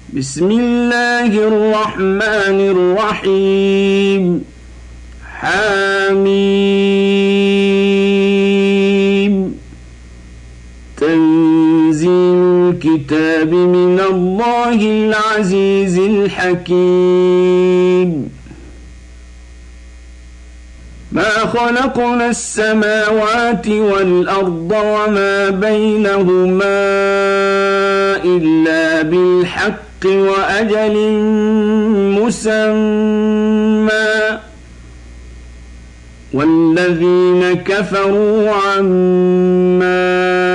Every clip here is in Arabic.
بسم الله الرحمن الرحيم حميم تنزيل الكتاب من الله العزيز الحكيم ما خلقنا السماوات والأرض وما بينهما إلا بالحق وأجل مسمى والذين كفروا عما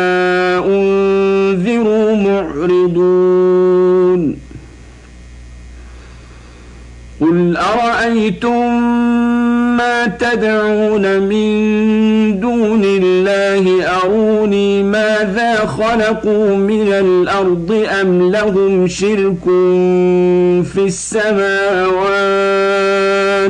أنذروا معرضون قل أرأيتم ما تدعون من دون الله أروني ماذا خلقوا من الأرض أم لهم شرك في السماوات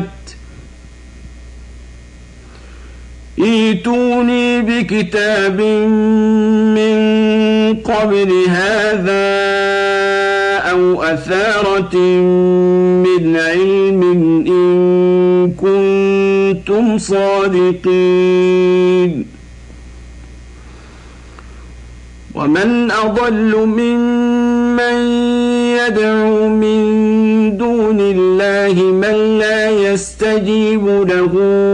ائتوني بكتاب من قبل هذا أو أثارة من علم إن كنتم صادقين ومن أضل ممن يدعو من دون الله من لا يستجيب له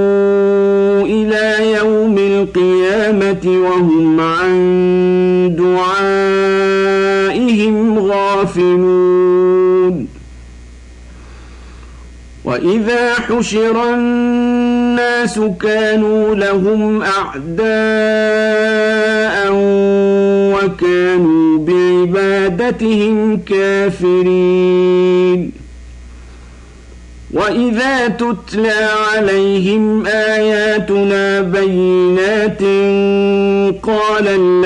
إلى يوم القيامة وهم عن دعائهم غافلون وإذا حشر الناس كانوا لهم أعداء وكانوا بعبادتهم كافرين وإذا تتلى عليهم آياتنا بينات قال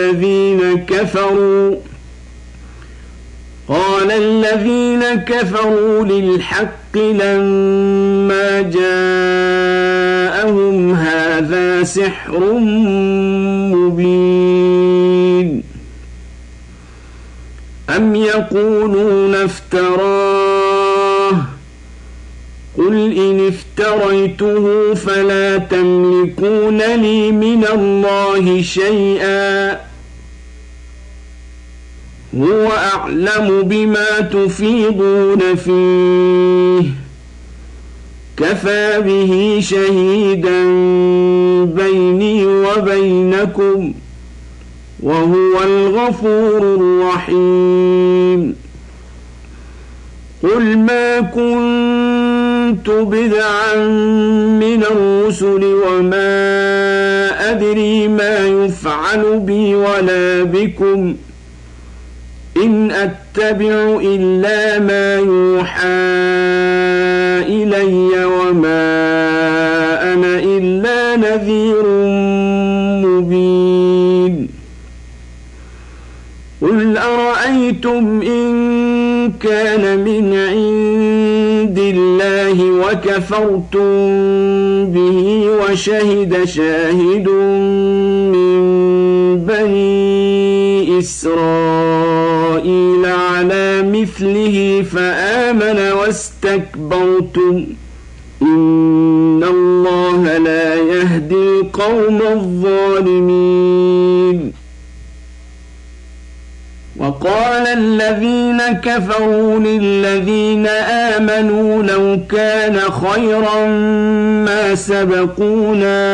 الذين كفروا للحق لما جاءهم هذا سحر مبين أم يقولون افتراه قل إن افتريته فلا تملكون لي من الله شيئا هو أعلم بما تفيضون فيه كفى به شهيدا بيني وبينكم وهو الغفور الرحيم قل ما كنت بدعا من الرسل وما أدري ما يفعل بي ولا بكم إن أتبع إلا ما يوحى إلي وما أنا إلا نذير مبين قل أرأيتم إن كان من عند الله وكفرتم به وشهد شاهد من بني إسرائيل على مثله فآمن واستكبرتم إن الله لا يهدي القوم الظالمين وقال الذين كفروا للذين آمنوا لو كان خيرا ما سبقونا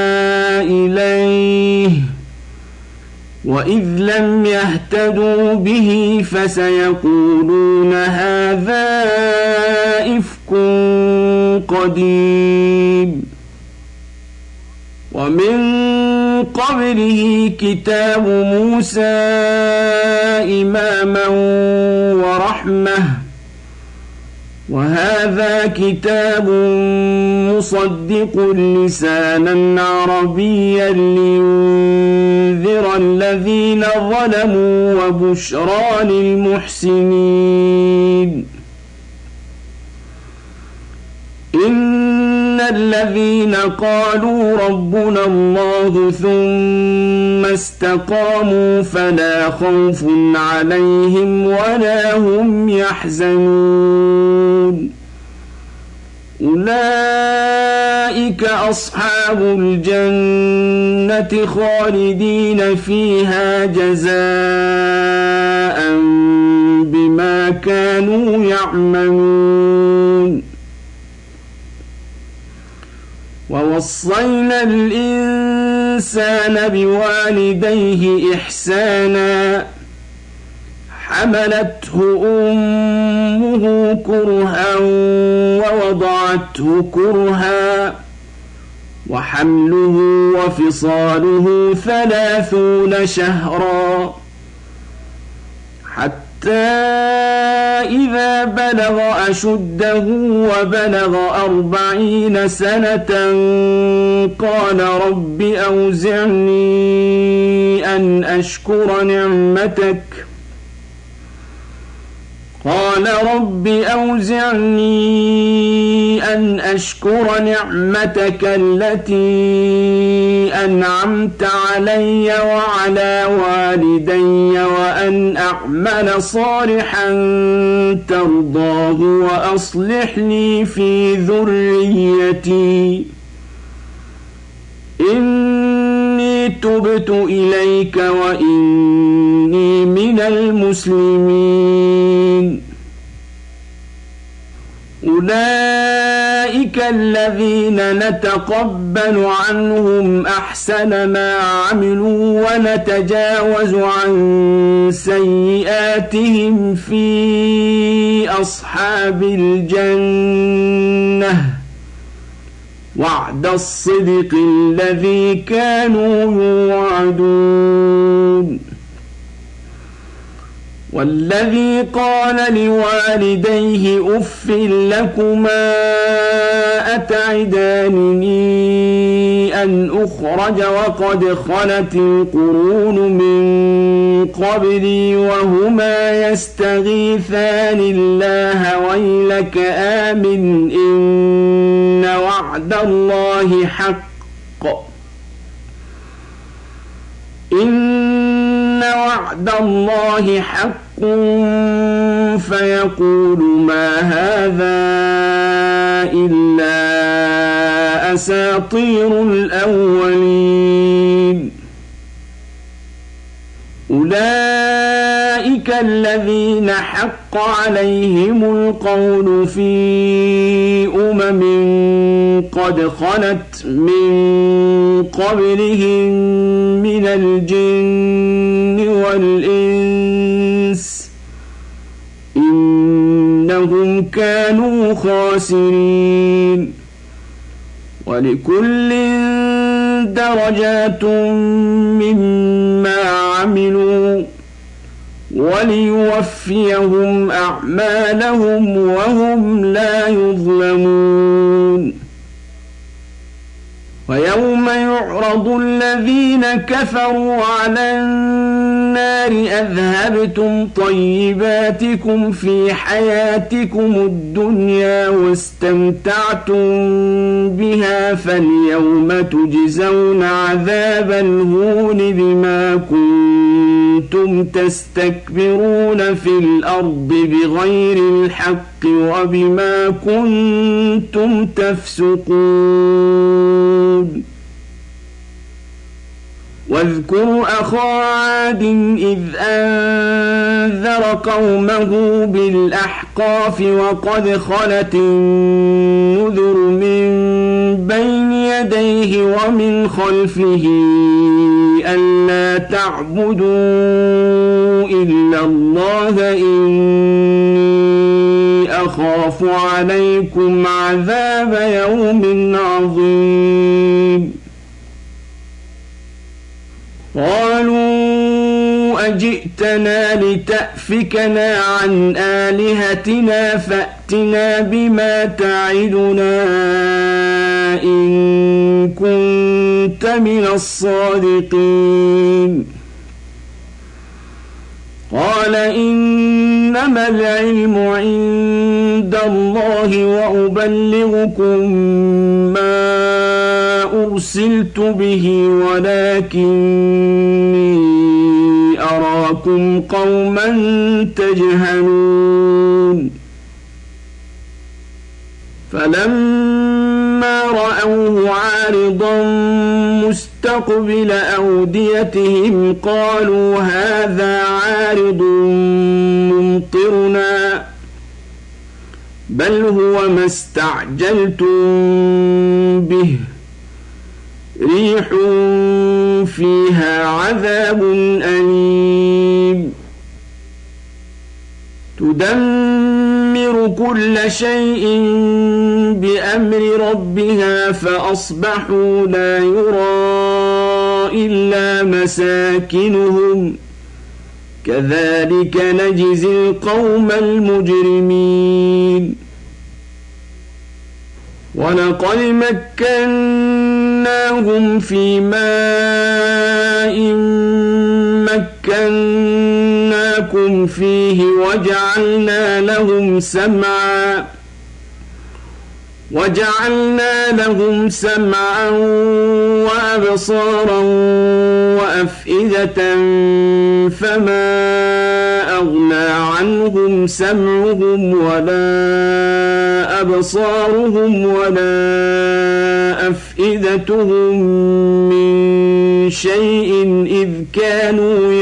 إليه وإذ لم يهتدوا به فسيقولون هذا إفك قديم ومن قبله كتاب موسى إماما ورحمة وهذا كتاب مصدق لسانا عربيا لينذر الذين ظلموا وبشرى للمحسنين إن الذين قالوا ربنا الله ثم استقاموا فلا خوف عليهم ولا هم يحزنون أولئك أصحاب الجنة خالدين فيها جزاء بما كانوا يعملون ووصينا الإنسان بوالديه إحسانا حملته أمه كرها ووضعته كرها وحمله وفصاله 30 شهرا حتى إذا بلغ أشده وبلغ 40 سنة قال رب أوزعني أن أشكر نعمتك التي أنعمت علي وعلى والدي وأن أعمل صالحا ترضاه وأصلح لي في ذريتي إني تبت إليك وإني من المسلمين أولئك الذين نتقبل عنهم أحسن ما عملوا ونتجاوز عن سيئاتهم في أصحاب الجنة وعد الصدق الذي كانوا يوعدون والذي قال لوالديه أف لكما أتعدانني أن أخرج وقد خلت القرون من قبلي وهما يستغيثان الله ويلك آمن إن وعد الله حق فيقول ما هذا إلا أساطير الأولين أولئك الذين حق عليهم القول في قد خلت من قبلهم من الجن والإنس إنهم كانوا خاسرين ولكل درجات مما عملوا وليوفيهم أعمالهم وهم لا يظلمون ويوم يعرض الذين كفروا على النار أذهبتم طيباتكم في حياتكم الدنيا واستمتعتم بها فاليوم تجزون عذاب الهون بما كنتم تستكبرون في الأرض بغير الحق وبما كنتم تفسقون واذكر أخا عاد إذ أنذر قومه بالأحقاف وقد خلت النذر من بين يديه ومن خلفه ألا تعبدوا إلا الله إني أخاف عليكم عذاب يوم عظيم قالوا أجئتنا لتأفكنا عن آلهتنا فأتنا بما تعدنا إن كنت من الصادقين قال إن إنما العلم عند الله وأبلغكم ما أرسلت به ولكني أراكم قوما تجهلون فلما رأوه عارضا مستقبل أوديتهم قالوا هذا عارض ممطرنا بل هو ما استعجلتم به ريح فيها عذاب أليم تدمر كل شيء بأمر ربها فأصبحوا لا يرى إلا مساكنهم كذلك نجزي القوم المجرمين ولقد مكناهم في ماء مكناكم فيه وجعلنا لهم سمعا وأبصارا وأفئدة فما أغنى عنهم سمعهم ولا أبصارهم ولا أفئدتهم من شيء إذ كانوا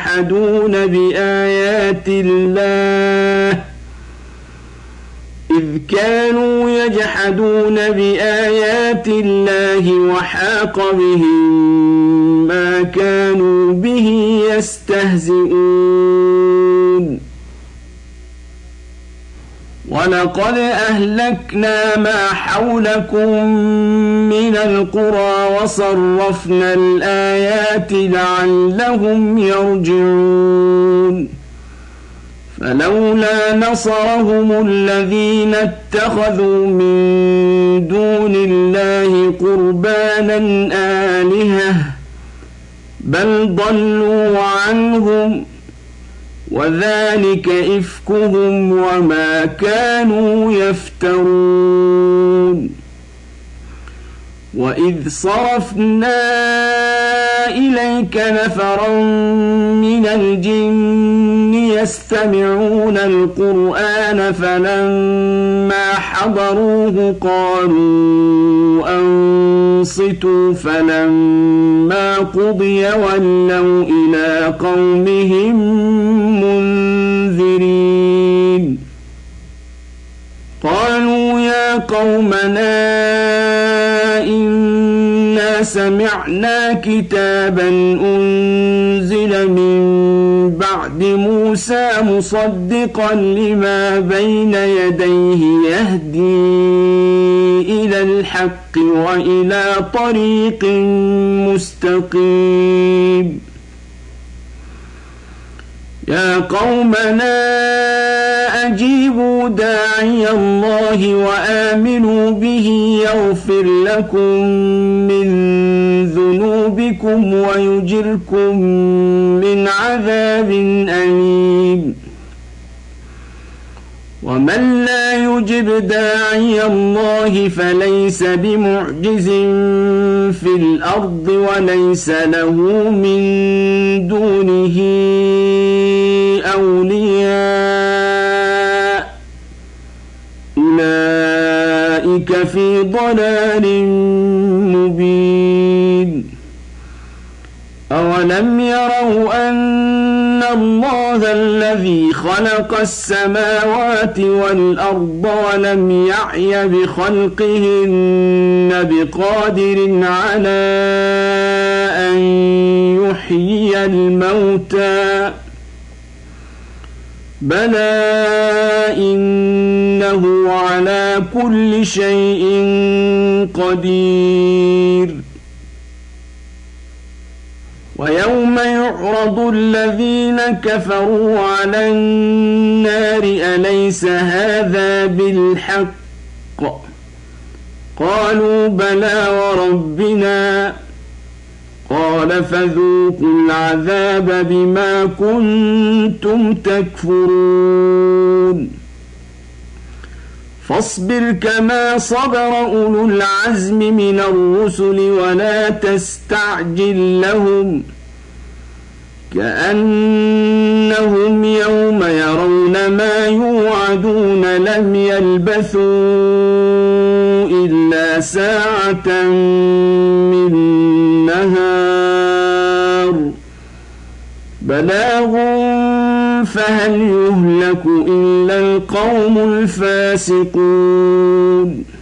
يجحدون بآيات الله وحاق بهم ما كانوا به يستهزئون ولقد أهلكنا ما حولكم من القرى وصرفنا الآيات لعلهم يرجعون فلولا نصرهم الذين اتخذوا من دون الله قربانا آلهة بل ضلوا عنهم وذلك إفكهم وما كانوا يفترون وإذ صرفنا إليك نفرا من الجن يستمعون القرآن فلما حضروه قالوا أنصتوا فلما قضي ولوا إلى قومهم منذرين قالوا يا قومنا إنا سمعنا كتابا أنزل من بعد موسى مصدقا لما بين يديه يهدي إلى الحق وإلى طريق مستقيم يا قومنا أجيبوا داعي الله وآمنوا به يغفر لكم من ذنوبكم ويجركم من عذاب أليم ومن لا يجب داعي الله فليس بمعجز في الأرض وليس له من دونه أولياء أولئك في ضلال مبين أولم يروا أن الله الذي خلق السماوات والأرض ولم يعي بخلقهن بقادر على أن يحيي الموتى بلى إنه على كل شيء قدير ويوم يعرض الذين كفروا على النار أليس هذا بالحق قالوا بلى وربنا قال فذوقوا العذاب بما كنتم تكفرون فاصبر كما صبر أولو العزم من الرسل ولا تستعجل لهم كأنهم يوم يرون ما يوعدون لم يلبثوا إلا ساعة من نهار بلاغ فهل يهلك إلا القوم الفاسقون